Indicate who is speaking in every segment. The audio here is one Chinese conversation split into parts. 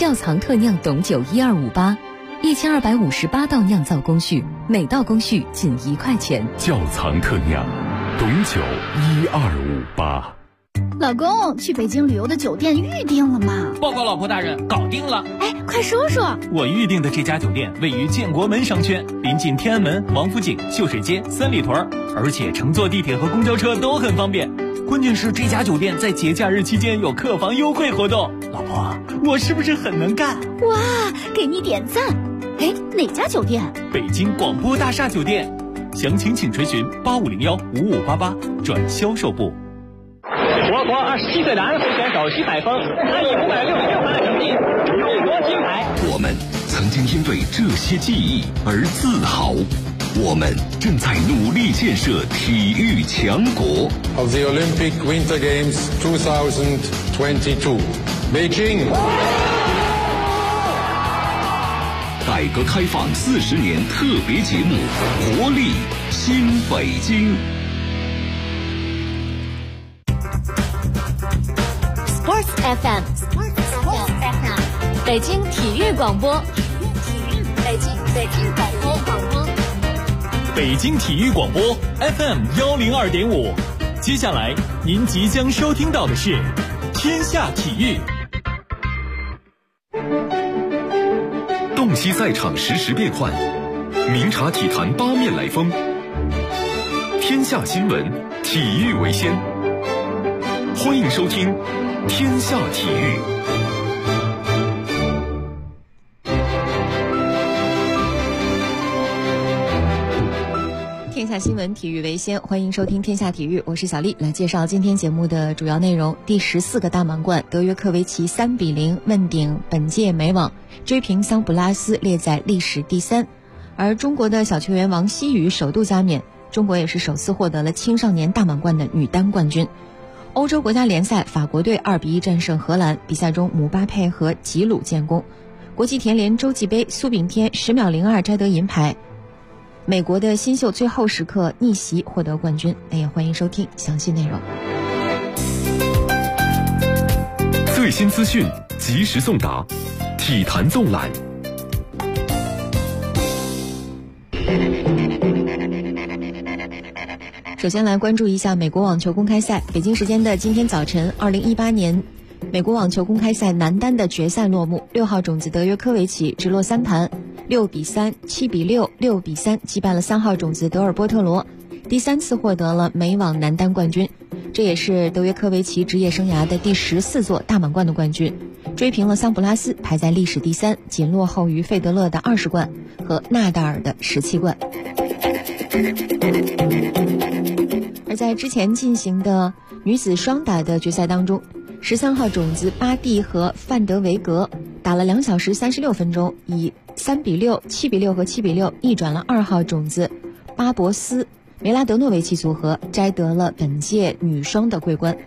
Speaker 1: 窖藏特酿董酒1258，1258道酿造工序，每道工序仅1块钱。
Speaker 2: 窖藏特酿董酒1258。
Speaker 3: 老公，去北京旅游的酒店预定了吗？
Speaker 4: 报告老婆大人，搞定了。
Speaker 3: 哎，快说说。
Speaker 4: 我预定的这家酒店位于建国门商圈，临近天安门、王府井、秀水街、三里屯，而且乘坐地铁和公交车都很方便。关键是这家酒店在节假日期间有客房优惠活动。老婆，我是不是很能干？
Speaker 3: 哇，给你点赞。哎，哪家酒店？
Speaker 4: 北京广播大厦酒店。详情请垂询8501-5588转销售部。
Speaker 5: 我国27岁男足选手徐海峰，他以566分的成绩勇夺金牌。
Speaker 2: 我们曾经因为这些记忆而自豪，我们正在努力建设体育强国。
Speaker 6: Of the Olympic Winter Games 2022, Beijing。
Speaker 2: 改革开放40年特别节目，活力新北京。
Speaker 1: Sports FM， 北京体育广播，北京
Speaker 4: 体育广播 FM 102.5。接下来您即将收听到的是天下体育。
Speaker 2: 洞悉赛场实时变幻，明察体坛八面来风。天下新闻，体育为先。欢迎收听天下体育。
Speaker 1: 天下新闻，体育为先，欢迎收听天下体育，我是小丽，来介绍今天节目的主要内容。第14个大满贯，德约科维奇3-0问鼎本届美网，追平桑普拉斯，列在历史第3。而中国的小球员王希雨首度加冕，中国也是首次获得了青少年大满贯的女单冠军。欧洲国家联赛，法国队2-1战胜荷兰，比赛中姆巴佩和吉鲁建功。国际田联洲际杯，苏炳添10秒02摘得银牌。美国的新秀最后时刻逆袭获得冠军。也欢迎收听详细内容。
Speaker 2: 最新资讯及时送达，体坛纵览。
Speaker 1: 首先来关注一下美国网球公开赛。北京时间的今天早晨，2018年美国网球公开赛男单的决赛落幕，6号种子德约科维奇直落3盘，6-3、7-6、6-3击败了3号种子德尔波特罗，第3次获得了美网男单冠军。这也是德约科维奇职业生涯的第14座大满贯的冠军，追平了桑普拉斯，排在历史第3，仅落后于费德勒的20冠和纳达尔的17冠。而在之前进行的女子双打的决赛当中，13号种子巴蒂和范德维格打了2小时36分钟，以3-6、7-6和7-6逆转了2号种子巴博斯梅拉德诺维奇组合，摘得了本届女双的桂冠。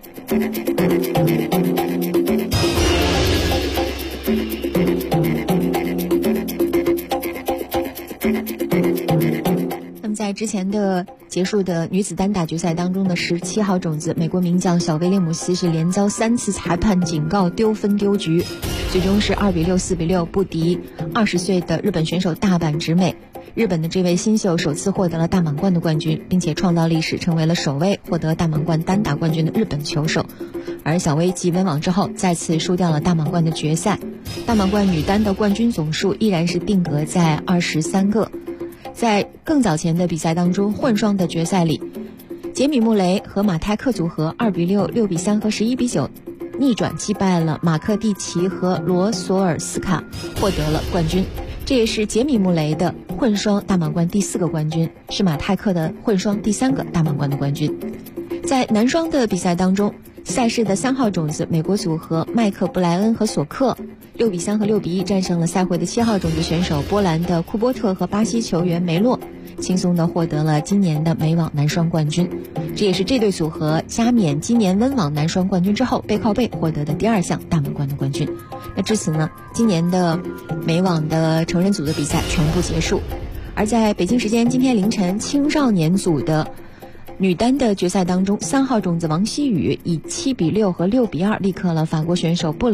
Speaker 1: 那么在之前的结束的女子单打决赛当中的17号种子美国名将小威廉姆斯是连遭3次裁判警告丢分丢局，最终是2-6、4-6不敌20岁的日本选手大阪直美。日本的这位新秀首次获得了大满贯的冠军，并且创造历史，成为了首位获得大满贯单打冠军的日本球手。而小威继温网之后再次输掉了大满贯的决赛，大满贯女单的冠军总数依然是定格在23个。在更早前的比赛当中，混双的决赛里，杰米穆雷和马泰克组合2-6、6-3和11-9逆转击败了马克蒂奇和罗索尔斯卡，获得了冠军。这也是杰米穆雷的混双大满贯第4个冠军，是马泰克的混双第3个大满贯的冠军。在男双的比赛当中，赛事的3号种子美国组合麦克布莱恩和索克6-3和6-1战胜了赛会的7号种子选手波兰的库波特和巴西球员梅洛，轻松地获得了今年的美网男双冠军。这也是这对组合加冕今年温网男双冠军之后背靠背获得的第2项大满贯的冠军。那至此呢，今年的美网的成人组的比赛全部结束。而在北京时间今天凌晨，青少年组的女单的决赛当中，3号种子王希雨以7-6和6-2力克了法国选手布雷尔，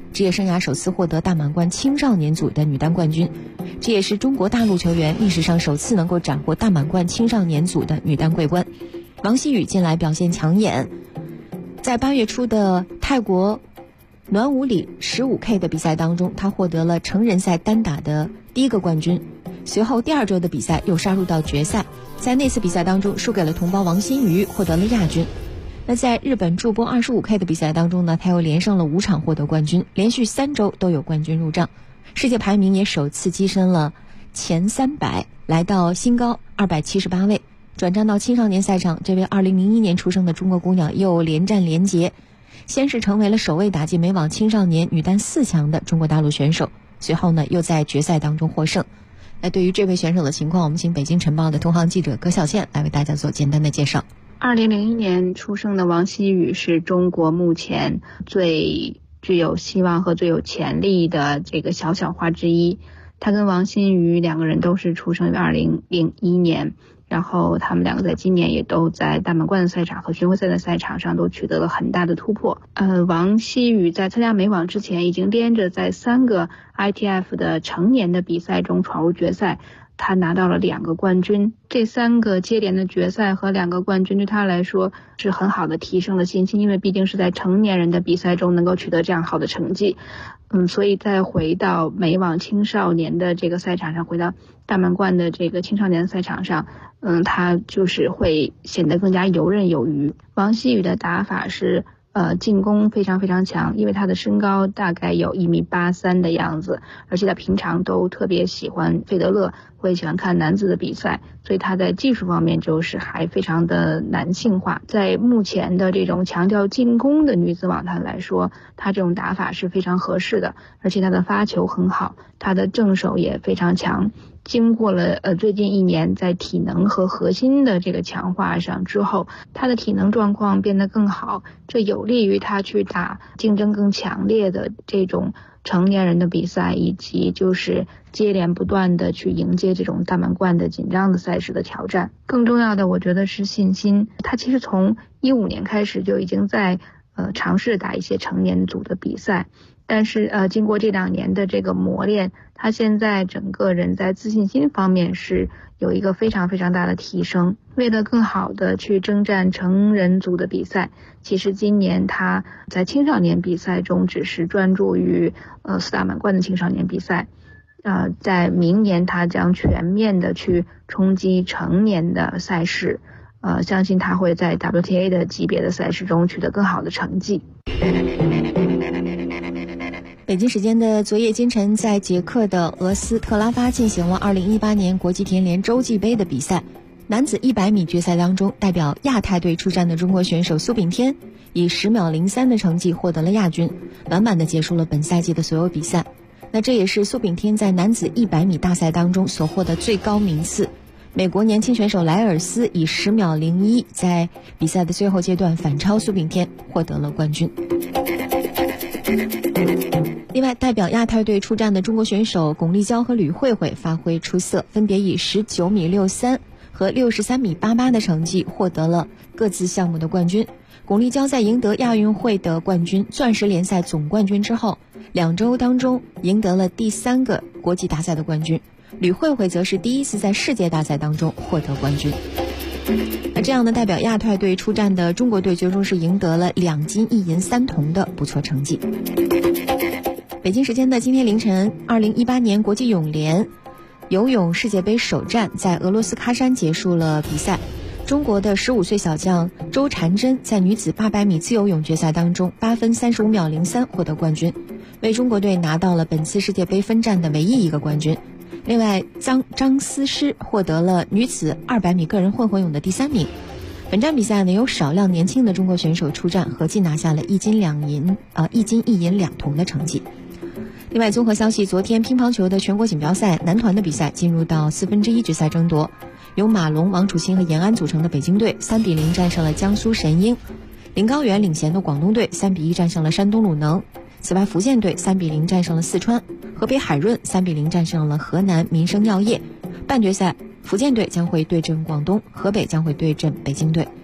Speaker 1: 职业生涯首次获得大满贯青少年组的女单冠军，这也是中国大陆球员历史上首次能够斩获大满贯青少年组的女单桂冠。王希雨近来表现抢眼，在8月初的泰国暖武里 15K 的比赛当中，她获得了成人赛单打的第一个冠军，随后第2周的比赛又杀入到决赛，在那次比赛当中输给了同胞王欣瑜，获得了亚军。那在日本筑波 25K 的比赛当中呢，他又连胜了5场获得冠军，连续3周都有冠军入账，世界排名也首次跻身了前300，来到新高278位。转战到青少年赛场，这位2001年出生的中国姑娘又连战连捷，先是成为了首位打进美网青少年女单4强的中国大陆选手，随后呢又在决赛当中获胜。那对于这位选手的情况，我们请北京晨报的同行记者葛小倩来为大家做简单的介绍。
Speaker 7: 2001年出生的王希雨是中国目前最具有希望和最有潜力的这个小花之一。她跟王欣瑜2个人都是出生于2001年，然后他们2个在今年也都在大满贯的赛场和巡回赛的赛场上都取得了很大的突破。王希雨在参加美网之前已经连着在3个 ITF 的成年的比赛中闯入决赛，他拿到了2个冠军。这3个接连的决赛和2个冠军对他来说是很好的提升了信心，因为毕竟是在成年人的比赛中能够取得这样好的成绩。所以再回到美网青少年的这个赛场上，回到大满贯的这个青少年赛场上，他就是会显得更加游刃有余。王希雨的打法是进攻非常非常强，因为他的身高大概有1.83米的样子，而且他平常都特别喜欢费德勒，会喜欢看男子的比赛，所以他在技术方面就是还非常的男性化。在目前的这种强调进攻的女子网坛来说，他这种打法是非常合适的，而且他的发球很好，他的正手也非常强。经过了最近1年在体能和核心的这个强化上之后，他的体能状况变得更好，这有利于他去打竞争更强烈的这种成年人的比赛，以及就是接连不断的去迎接这种大满贯的紧张的赛事的挑战。更重要的我觉得是信心，他其实从15年开始就已经在尝试打一些成年组的比赛，但是经过这2年的这个磨练，他现在整个人在自信心方面是有一个非常非常大的提升。为了更好的去征战成人组的比赛，其实今年他在青少年比赛中只是专注于4大满贯的青少年比赛，在明年他将全面的去冲击成年的赛事，相信他会在 WTA 的级别的赛事中取得更好的成绩。
Speaker 1: 北京时间的昨夜今晨，在捷克的俄斯特拉发进行了2018年国际田联洲际杯的比赛。男子100米决赛当中，代表亚太队出战的中国选手苏炳添以10秒03的成绩获得了亚军，完满的结束了本赛季的所有比赛。那这也是苏炳添在男子100米大赛当中所获得最高名次。美国年轻选手莱尔斯以10秒01在比赛的最后阶段反超苏炳添，获得了冠军。另外，代表亚太队出战的中国选手巩立姣和吕慧慧发挥出色，分别以19米63和63米88的成绩获得了各自项目的冠军。巩立姣在赢得亚运会的冠军、钻石联赛总冠军之后，2周当中赢得了第3个国际大赛的冠军。吕慧慧则是第一次在世界大赛当中获得冠军。那这样的代表亚太队出战的中国队最终是赢得了2金1银3铜的不错成绩。北京时间的今天凌晨，2018年国际泳联游泳世界杯首战在俄罗斯喀山结束了比赛。中国的15岁小将周婵珍在女子800米自由泳决赛当中8分35秒03获得冠军，为中国队拿到了本次世界杯分站的唯一一个冠军。另外，张思诗获得了女子200米个人混合泳的第3名。本站比赛呢，有少量年轻的中国选手出战，合计拿下了1金1银2铜的成绩。另外，综合消息，昨天乒乓球的全国锦标赛男团的比赛进入到1/4决赛争夺，由马龙、王楚钦和延安组成的北京队3比0战胜了江苏神鹰，林高远领衔的广东队3比1战胜了山东鲁能。此外，福建队3比0战胜了四川，河北海润3比0战胜了河南民生药业。半决赛，福建队将会对阵广东，河北将会对阵北京队。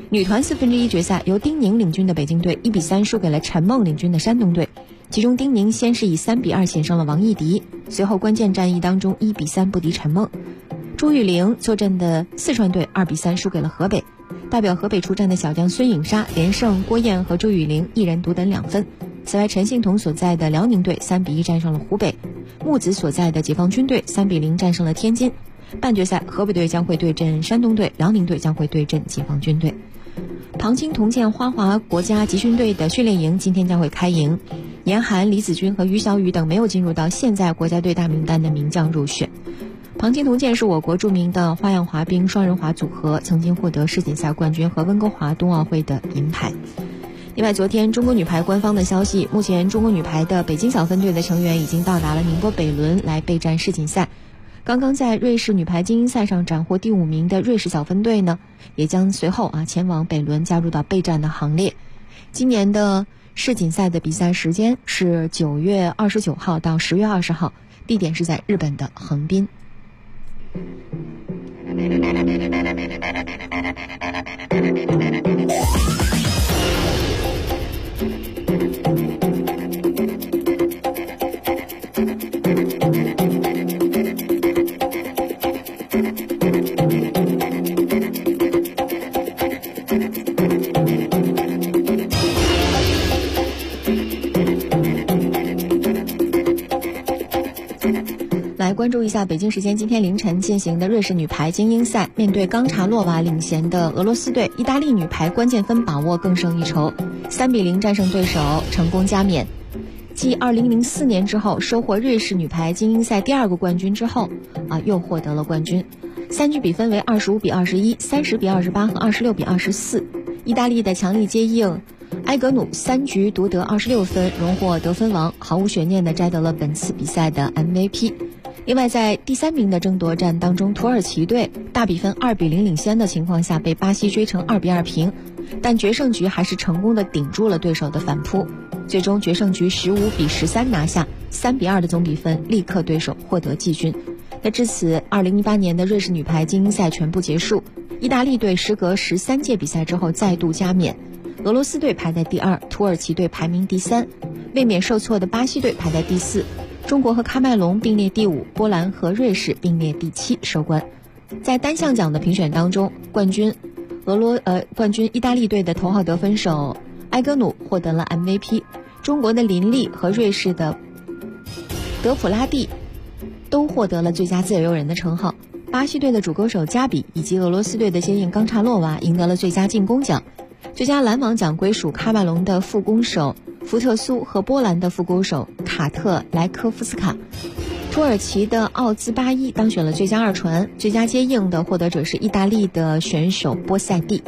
Speaker 1: 女团1/4决赛，由丁宁领军的北京队1比3输给了陈梦领军的山东队。其中丁宁先是以3比2险胜了王艺迪，随后关键战役当中1比3不敌陈梦。朱玉玲坐镇的四川队2比3输给了河北。代表河北出战的小将孙颖莎连胜郭燕和朱玉玲一人独得2分。此外，陈幸同所在的辽宁队3比1战胜了湖北，木子所在的解放军队3比0战胜了天津。半决赛，河北队将会对阵山东队，辽宁队将会对阵解放军队。庞青铜剑花滑国家集训队的训练营今天将会开营，严寒、李子君和于小雨等没有进入到现在国家队大名单的名将入选。庞青铜剑是我国著名的花样滑冰双人滑组合，曾经获得世锦赛冠军和温哥华冬奥会的银牌。另外，昨天中国女排官方的消息，目前中国女排的北京小分队的成员已经到达了宁波北仑来备战世锦赛。刚刚在瑞士女排精英赛上斩获第5名的瑞士小分队呢，也将随后前往北仑加入到备战的行列。今年的世锦赛的比赛时间是9月29号到10月20号，地点是在日本的横滨。来关注一下北京时间今天凌晨进行的瑞士女排精英赛，面对冈察洛娃领衔的俄罗斯队，意大利女排关键分把握更胜一筹，3比0战胜对手，成功加冕。继2004年之后收获瑞士女排精英赛第2个冠军之后又获得了冠军。3局比分为25比21、30比28和26比24。意大利的强力接应埃格努3局夺得26分，荣获得分王，毫无悬念地摘得了本次比赛的 MVP。另外，在第3名的争夺战当中，土耳其队大比分2比0领先的情况下被巴西追成2比2平，但决胜局还是成功的顶住了对手的反扑，最终决胜局15比13拿下，3比2的总比分力克对手获得季军。那至此2018年的瑞士女排精英赛全部结束，意大利队时隔13届比赛之后再度加冕，俄罗斯队排在第2，土耳其队排名第3，卫冕受挫的巴西队排在第4，中国和喀麦隆并列第5，波兰和瑞士并列第7收官。在单项奖的评选当中，冠军意大利队的头号得分手埃格努获得了 MVP， 中国的林丽和瑞士的德普拉蒂都获得了最佳自由人的称号，巴西队的主钩手加比以及俄罗斯队的接应冈察洛娃赢得了最佳进攻奖，最佳拦网奖归属喀麦隆的副攻手福特苏和波兰的副攻手卡特莱科夫斯卡。土耳其的奥兹巴伊当选了最佳2传，最佳接应的获得者是意大利的选手波塞蒂。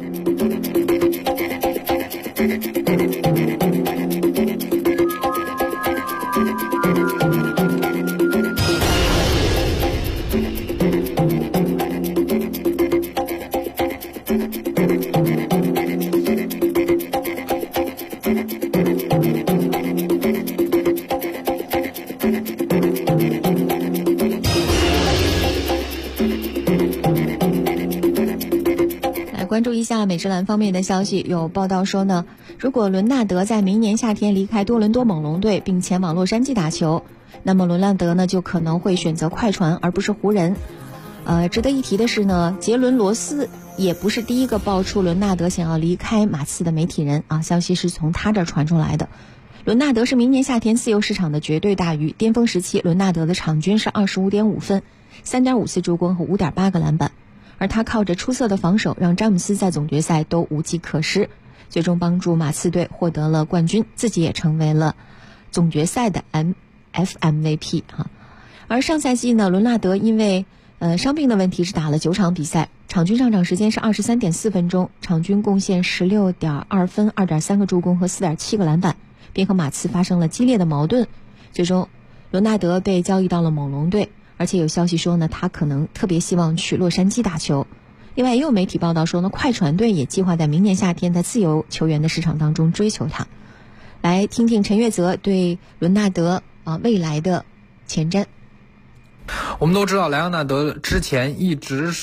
Speaker 1: 关注一下美职篮方面的消息，有报道说呢，如果伦纳德在明年夏天离开多伦多猛龙队并前往洛杉矶打球，那么伦纳德呢就可能会选择快船而不是湖人。值得一提的是呢，杰伦罗斯也不是第一个爆出伦纳德想要离开马刺的媒体人消息是从他这儿传出来的。伦纳德是明年夏天自由市场的绝对大鱼，巅峰时期伦纳德的场均是 25.5 分、3.54助攻和 5.8 个篮板，而他靠着出色的防守让詹姆斯在总决赛都无计可施，最终帮助马刺队获得了冠军，自己也成为了总决赛的 FMVP 而上赛季呢，伦纳德因为伤病的问题只打了9场比赛，场均上场时间是 23.4 分钟，场均贡献 16.2 分、2.3 个助攻和 4.7 个篮板，并和马刺发生了激烈的矛盾，最终伦纳德被交易到了猛龙队，而且有消息说呢，他可能特别希望去洛杉矶打球。另外也有媒体报道说呢，快船队也计划在明年夏天在自由球员的市场当中追求他。来听听陈月泽对伦纳德未来的前瞻。
Speaker 8: 我们都知道莱昂纳德之前一直是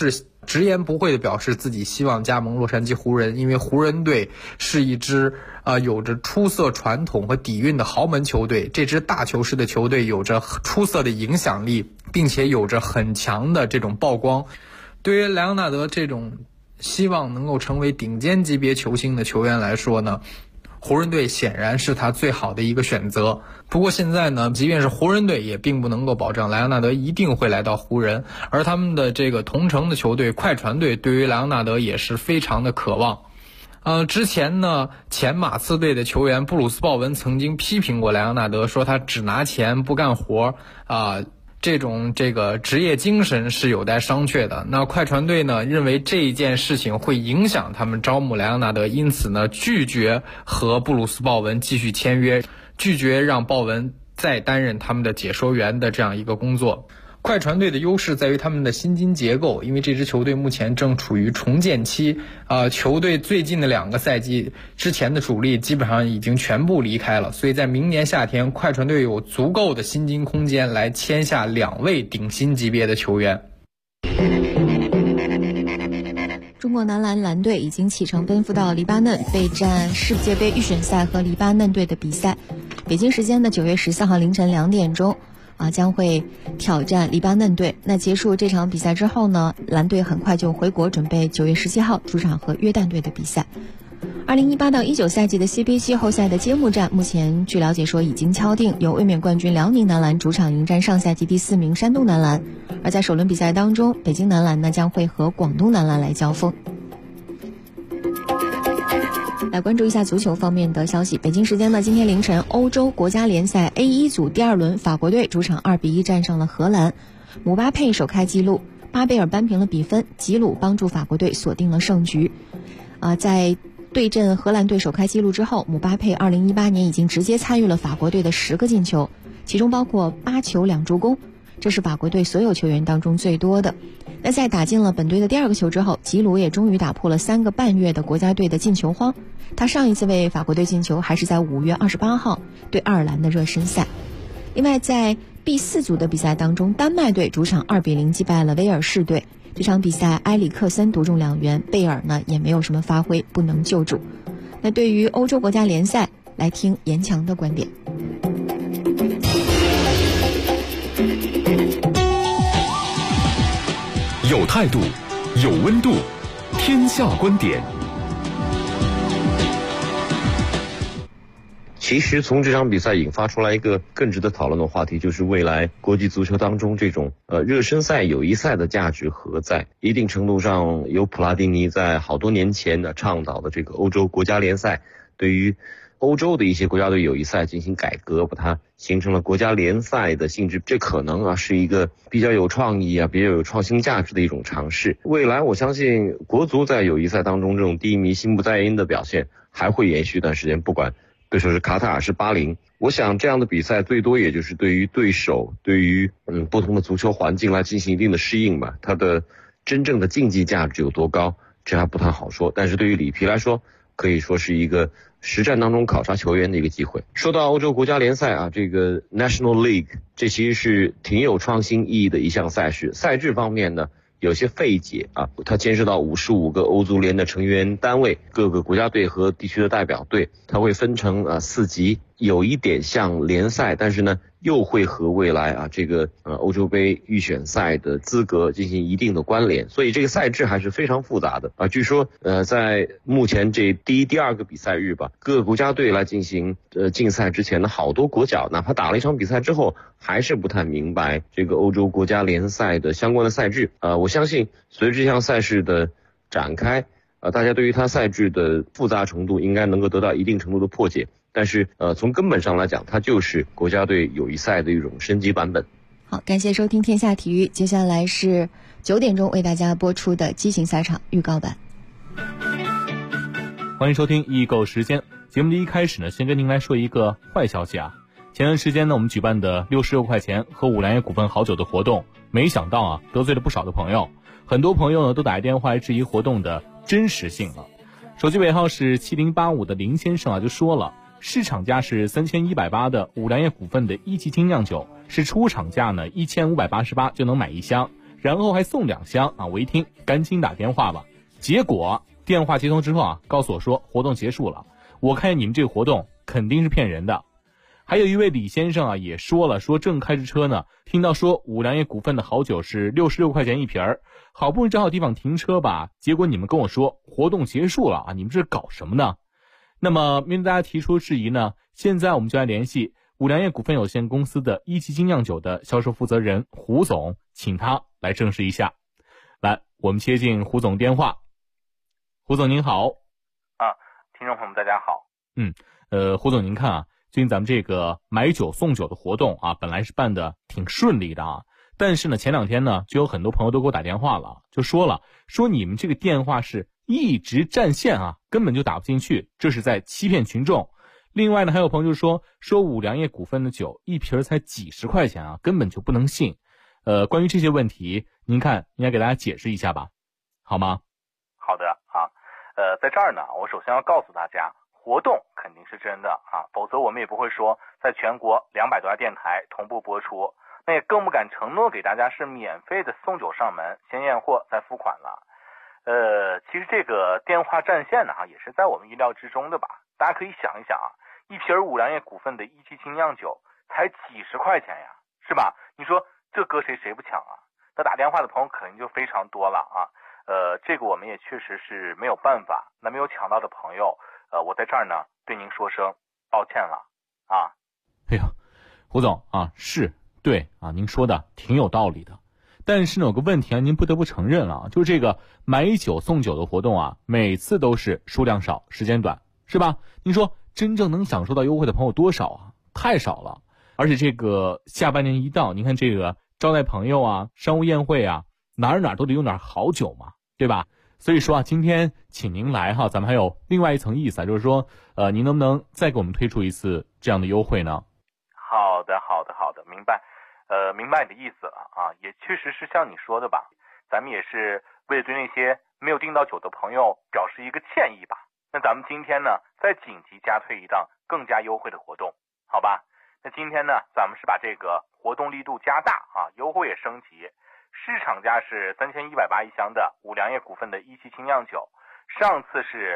Speaker 8: 直言不讳地表示自己希望加盟洛杉矶湖人，因为湖人队是一支有着出色传统和底蕴的豪门球队，这支大球式的球队有着出色的影响力，并且有着很强的这种曝光。对于莱昂纳德这种希望能够成为顶尖级别球星的球员来说呢，湖人队显然是他最好的一个选择。不过现在呢，即便是湖人队也并不能够保证莱昂纳德一定会来到湖人，而他们的这个同城的球队快船队对于莱昂纳德也是非常的渴望。之前呢，前马刺队的球员布鲁斯鲍文曾经批评过莱昂纳德，说他只拿钱不干活这个职业精神是有待商榷的。那快船队呢，认为这一件事情会影响他们招募莱昂纳德，因此呢，拒绝和布鲁斯鲍文继续签约，拒绝让鲍文再担任他们的解说员的这样一个工作。快船队的优势在于他们的薪金结构，因为这支球队目前正处于重建期，球队最近的2个赛季之前的主力基本上已经全部离开了，所以在明年夏天，快船队有足够的薪金空间来签下2位顶薪级别的球员。
Speaker 1: 中国男篮蓝队已经启程奔赴到黎巴嫩备战世界杯预选赛和黎巴嫩队的比赛。北京时间的9月14号凌晨2点钟将会挑战黎巴嫩队。那结束这场比赛之后呢，蓝队很快就回国，准备9月17号主场和约旦队的比赛。2018到19赛季的 CBA 季后赛的揭幕战，目前据了解说已经敲定，由卫冕冠军辽宁男篮主场迎战上赛季第4名山东男篮。而在首轮比赛当中，北京男篮呢将会和广东男篮来交锋。来关注一下足球方面的消息。北京时间呢，今天凌晨，欧洲国家联赛 A1 组第2轮，法国队主场2-1战胜了荷兰，姆巴佩首开纪录，巴贝尔扳平了比分，吉鲁帮助法国队锁定了胜局。在对阵荷兰队首开纪录之后，姆巴佩2018年已经直接参与了法国队的10个进球，其中包括8球2助攻，这是法国队所有球员当中最多的。那在打进了本队的第2个球之后，吉鲁也终于打破了3个半月的国家队的进球荒。他上一次为法国队进球还是在5月28号对爱尔兰的热身赛。另外在 B4 组的比赛当中，丹麦队主场2-0击败了威尔士队。这场比赛埃里克森独中2元，贝尔呢也没有什么发挥，不能救主。那对于欧洲国家联赛，来听严强的观点。
Speaker 2: 有态度，有温度，天下观点。
Speaker 9: 其实从这场比赛引发出来一个更值得讨论的话题，就是未来国际足球当中这种热身赛、友谊赛的价值何在？一定程度上，有普拉蒂尼在好多年前的倡导的这个欧洲国家联赛，对于欧洲的一些国家队友谊赛进行改革，把它形成了国家联赛的性质，这可能是一个比较有创意比较有创新价值的一种尝试。未来我相信国足在友谊赛当中这种低迷、心不在焉的表现还会延续一段时间，不管对手是卡塔尔是巴林，我想这样的比赛最多也就是对于对手、对于不同的足球环境来进行一定的适应吧。它的真正的竞技价值有多高，这还不太好说。但是对于里皮来说，可以说是一个实战当中考察球员的一个机会。说到欧洲国家联赛这个 National League， 这其实是挺有创新意义的一项赛事。赛制方面呢，有些费解它牵涉到55个欧足联的成员单位，各个国家队和地区的代表队，它会分成4级，有一点像联赛，但是呢又会和未来这个欧洲杯预选赛的资格进行一定的关联，所以这个赛制还是非常复杂的据说在目前这第一、第2个比赛日吧，各个国家队来进行竞赛之前呢，好多国脚哪怕打了一场比赛之后，还是不太明白这个欧洲国家联赛的相关的赛制我相信随着这项赛事的展开大家对于它赛制的复杂程度应该能够得到一定程度的破解。但是从根本上来讲，它就是国家队友谊赛的一种升级版本。
Speaker 1: 好，感谢收听天下体育，接下来是9点钟为大家播出的激情赛场预告版。
Speaker 4: 欢迎收听易购时间。节目的一开始呢，先跟您来说一个坏消息前段时间呢，我们举办的66块钱喝五粮液股份好酒的活动，没想到得罪了不少的朋友，很多朋友呢都打电话来质疑活动的真实性了。手机尾号是7085的林先生就说了，市场价是3180的五粮液股份的1级精酿酒，是出厂价呢1588就能买1箱，
Speaker 10: 然后还送2箱啊！我一听赶紧打电话吧，结果电话接通之后啊，告诉我说活动结束了。我看见你们这个活动肯定是骗人的。还有一位李先生啊也说了，说正开着车呢，听到说五粮液股份的好酒是66块钱一瓶儿，好不容易找好地方停车吧，结果你们跟我说活动结束了啊，你们这是搞什么呢？那么面对大家提出质疑呢，现在我们就来联系五粮液股份有限公司的一级精酿酒的销售负责人胡总，请他来证实一下。来，我们接进胡总电话。胡总您好。
Speaker 11: 听众朋友们大家好。
Speaker 10: 胡总您看啊，最近咱们这个买酒送酒的活动啊，本来是办的挺顺利的啊，但是呢前2天呢就有很多朋友都给我打电话了，就说你们这个电话是一直占线啊，根本就打不进去，这是在欺骗群众。另外呢还有朋友就说五粮液股份的酒一瓶才几十块钱啊，根本就不能信。关于这些问题您看应该给大家解释一下吧，好吗？
Speaker 11: 好的啊，在这儿呢我首先要告诉大家，活动肯定是真的啊，否则我们也不会说在全国200多家电台同步播出，那也更不敢承诺给大家是免费的送酒上门，先验货再付款了。其实这个电话占线呢也是在我们意料之中的吧。大家可以想一想啊，一瓶五粮液股份的一级精酿酒才几十块钱呀，是吧？你说这搁谁不抢啊？那打电话的朋友肯定就非常多了啊。这个我们也确实是没有办法。那没有抢到的朋友，我在这儿呢对您说声抱歉了啊。
Speaker 10: 哎呀，胡总啊，是对啊，您说的挺有道理的。但是呢有个问题啊，您不得不承认了，就是这个买酒送酒的活动啊，每次都是数量少时间短，是吧？您说真正能享受到优惠的朋友多少啊？太少了。而且这个下半年一到，您看这个招待朋友啊，商务宴会啊，哪都得用点好酒嘛，对吧？所以说啊，今天请您来哈，咱们还有另外一层意思啊，就是说您能不能再给我们推出一次这样的优惠呢？
Speaker 11: 好的，明白。明白你的意思了啊，也确实是像你说的吧，咱们也是为了对那些没有订到酒的朋友表示一个歉意吧。那咱们今天呢再紧急加推一档更加优惠的活动，好吧？那今天呢咱们是把这个活动力度加大啊，优惠也升级。市场价是3180一箱的五粮液股份的一级精酿酒，上次是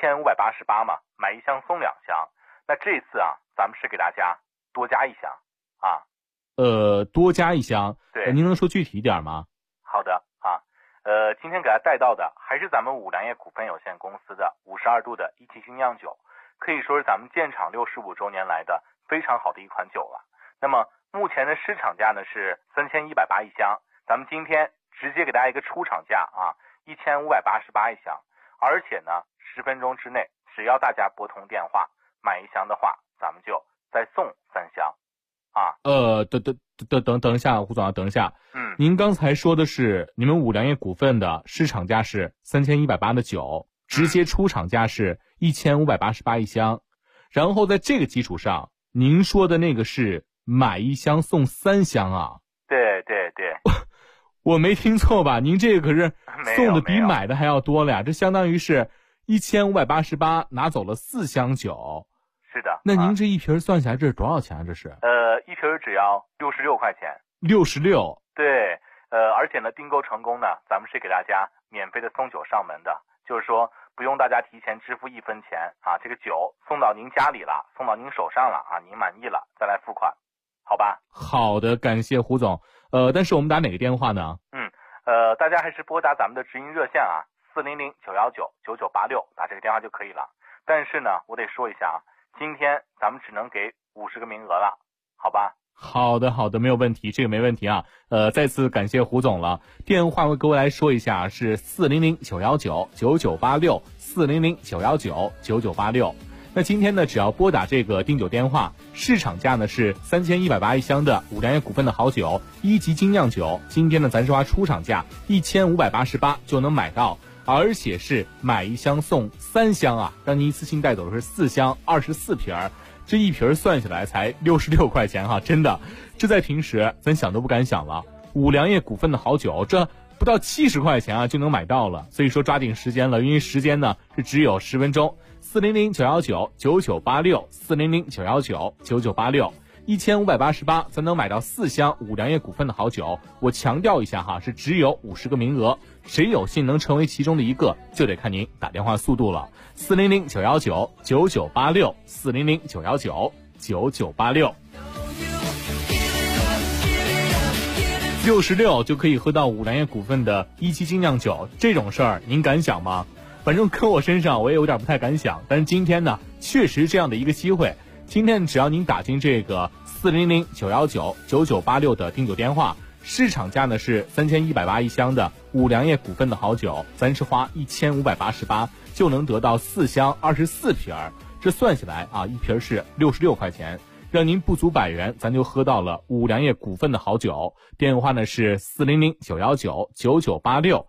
Speaker 11: 1588嘛，买1箱送2箱。那这次啊咱们是给大家多加1箱啊。
Speaker 10: 多加1箱，
Speaker 11: 对，
Speaker 10: 您能说具体一点吗？
Speaker 11: 好的啊，今天给大家带到的还是咱们五粮液股份有限公司的52度的一级精酿酒，可以说是咱们建厂65周年来的非常好的一款酒了。那么目前的市场价呢是3180一箱，咱们今天直接给大家一个出厂价啊，1588一箱，而且呢10分钟之内，只要大家拨通电话买1箱的话，咱们就再送3箱。啊，
Speaker 10: 等一下，胡总啊，等一下。您刚才说的是你们五粮液股份的市场价是3180的酒，直接出厂价是1588一箱，然后在这个基础上，您说的那个是买1箱送3箱啊？
Speaker 11: 对，
Speaker 10: 我没听错吧？您这个可是送的比买的还要多了呀，这相当于是1588拿走了4箱酒。
Speaker 11: 是的。
Speaker 10: 那您这一瓶算下来这是多少钱啊？这是
Speaker 11: 一瓶只要66块钱。
Speaker 10: 66。
Speaker 11: 对，而且呢订购成功呢，咱们是给大家免费的送酒上门的，就是说不用大家提前支付1分钱啊，这个酒送到您家里了，送到您手上了啊，您满意了再来付款，好吧？
Speaker 10: 好的，感谢胡总。但是我们打哪个电话呢？
Speaker 11: 大家还是拨打咱们的直营热线啊，400-919-9986，打这个电话就可以了。但是呢我得说一下啊，今天咱们只能给50个名额了，好吧？
Speaker 10: 好的，没有问题，这个没问题啊。再次感谢胡总了。电话我各位来说一下，是400-919-9986 400-919-9986。那今天呢，只要拨打这个订酒电话，市场价呢是3180一箱的五粮液股份的好酒一级精酿酒，今天呢咱是花出厂价1588就能买到，而且是买1箱送3箱啊，让您一次性带走的是4箱24瓶，这一瓶算下来才66块钱哈，真的，这在平时咱想都不敢想了。五粮液股份的好酒，这不到70块钱啊就能买到了，所以说抓紧时间了，因为时间呢是只有10分钟。400-919-9986 400-919-9986。 1588才能买到4箱五粮液股份的好酒。我强调一下哈，是只有50个名额，谁有幸能成为其中的一个，就得看您打电话速度了。400-919-9986 400-919-9986。66就可以喝到五粮液股份的一期精酿酒，这种事儿您敢想吗？反正搁我身上我也有点不太敢想，但是今天呢，确实这样的一个机会。今天只要您打进这个400-919-9986的订酒电话，市场价呢是3180一箱的五粮液股份的好酒，咱是花1588就能得到4箱24瓶，这算下来啊，一瓶是66块钱。让您不足100元，咱就喝到了五粮液股份的好酒。电话呢是400-919-9986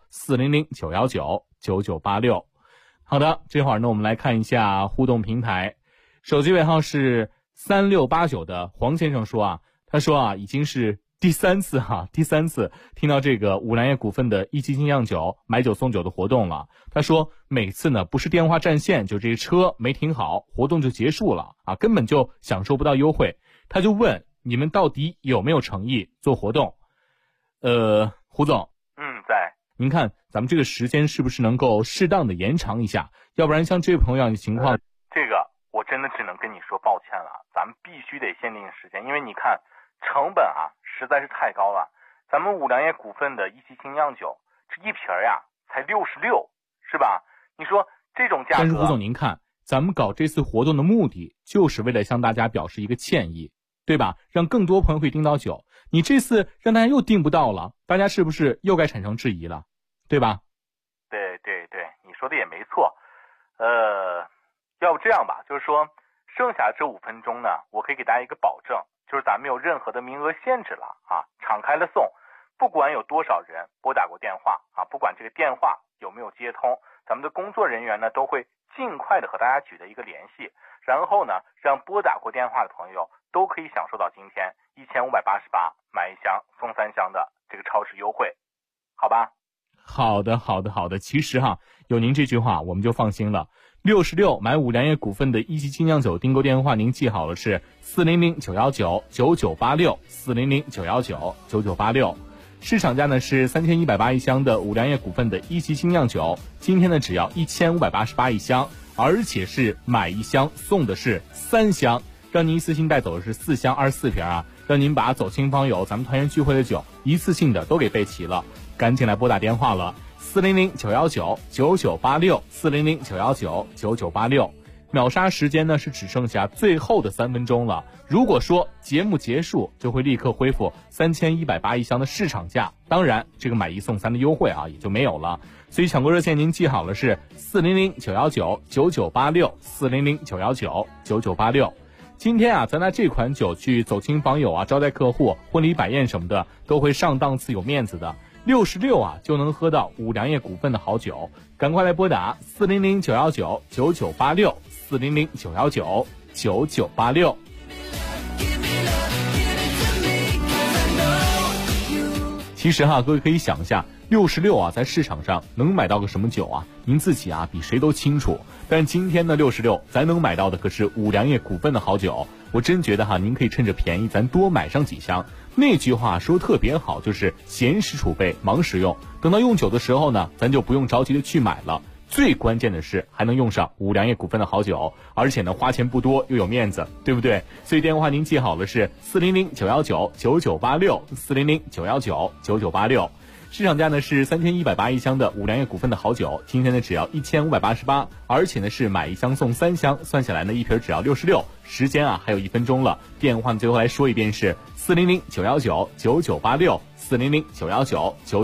Speaker 10: 400-919-9986。好的，这会儿呢我们来看一下互动平台，手机尾号是3689的黄先生说啊，他说啊，已经是第三次听到这个五粮液股份的一期精酿酒买酒送酒的活动了。他说每次呢不是电话占线，就这个车没停好，活动就结束了啊，根本就享受不到优惠。他就问你们到底有没有诚意做活动？胡总，
Speaker 11: 在。
Speaker 10: 您看咱们这个时间是不是能够适当的延长一下？要不然像这位朋友的情况，
Speaker 11: 这个我真的只能跟你说抱歉了，咱们必须得限定时间，因为你看成本啊实在是太高了。咱们五粮液股份的一期精酿酒，这一瓶呀才66，是吧？你说这种价格。
Speaker 10: 但是胡总您看，咱们搞这次活动的目的就是为了向大家表示一个歉意，对吧？让更多朋友会订到酒。你这次让大家又订不到了，大家是不是又该产生质疑了，对吧？
Speaker 11: 对，你说的也没错。要不这样吧，就是说剩下这5分钟呢，我可以给大家一个保证，就是咱们没有任何的名额限制了啊，敞开了送，不管有多少人拨打过电话啊，不管这个电话有没有接通，咱们的工作人员呢都会尽快的和大家取得一个联系，然后呢让拨打过电话的朋友都可以享受到今天1588买1箱送3箱的这个超市优惠，好吧？
Speaker 10: 好的。其实哈，有您这句话我们就放心了。66买五粮液股份的一期精酿酒订购电话您记好了，是400-919-9986 400-919-9986。市场价呢是3180一箱的五粮液股份的一期精酿酒，今天呢只要1588一箱，而且是买1箱送的是3箱，让您一次性带走的是4箱24瓶啊，让您把走亲访友咱们团圆聚会的酒一次性的都给备齐了。赶紧来拨打电话了，400-919-9986 400-919-9986。秒杀时间呢是只剩下最后的3分钟了，如果说节目结束就会立刻恢复3180一箱的市场价，当然这个买1送3的优惠啊也就没有了。所以抢购热线您记好了，是400-919-9986 400-919-9986。今天啊，咱拿这款酒去走亲访友啊，招待客户、婚礼摆宴什么的，都会上档次有面子的。66啊就能喝到五粮液股份的好酒，赶快来拨打400-919-9986 400-919-9986。其实哈，各位可以想一下，66啊在市场上能买到个什么酒啊？您自己啊比谁都清楚。但今天的66咱能买到的可是五粮液股份的好酒，我真觉得哈，您可以趁着便宜咱多买上几箱。那句话说特别好，就是闲时储备，忙时用。等到用酒的时候呢，咱就不用着急的去买了。最关键的是还能用上五粮液股份的好酒，而且呢花钱不多又有面子，对不对？所以电话您记好了，是400-919-9986 400-919-9986。市场价呢是3180一箱的五粮液股份的好酒，今天呢只要1588，而且呢是买1箱送3箱，算下来呢一瓶只要66。时间啊还有1分钟了，电话呢最后来说一遍是400-919-9986 400-919-9986。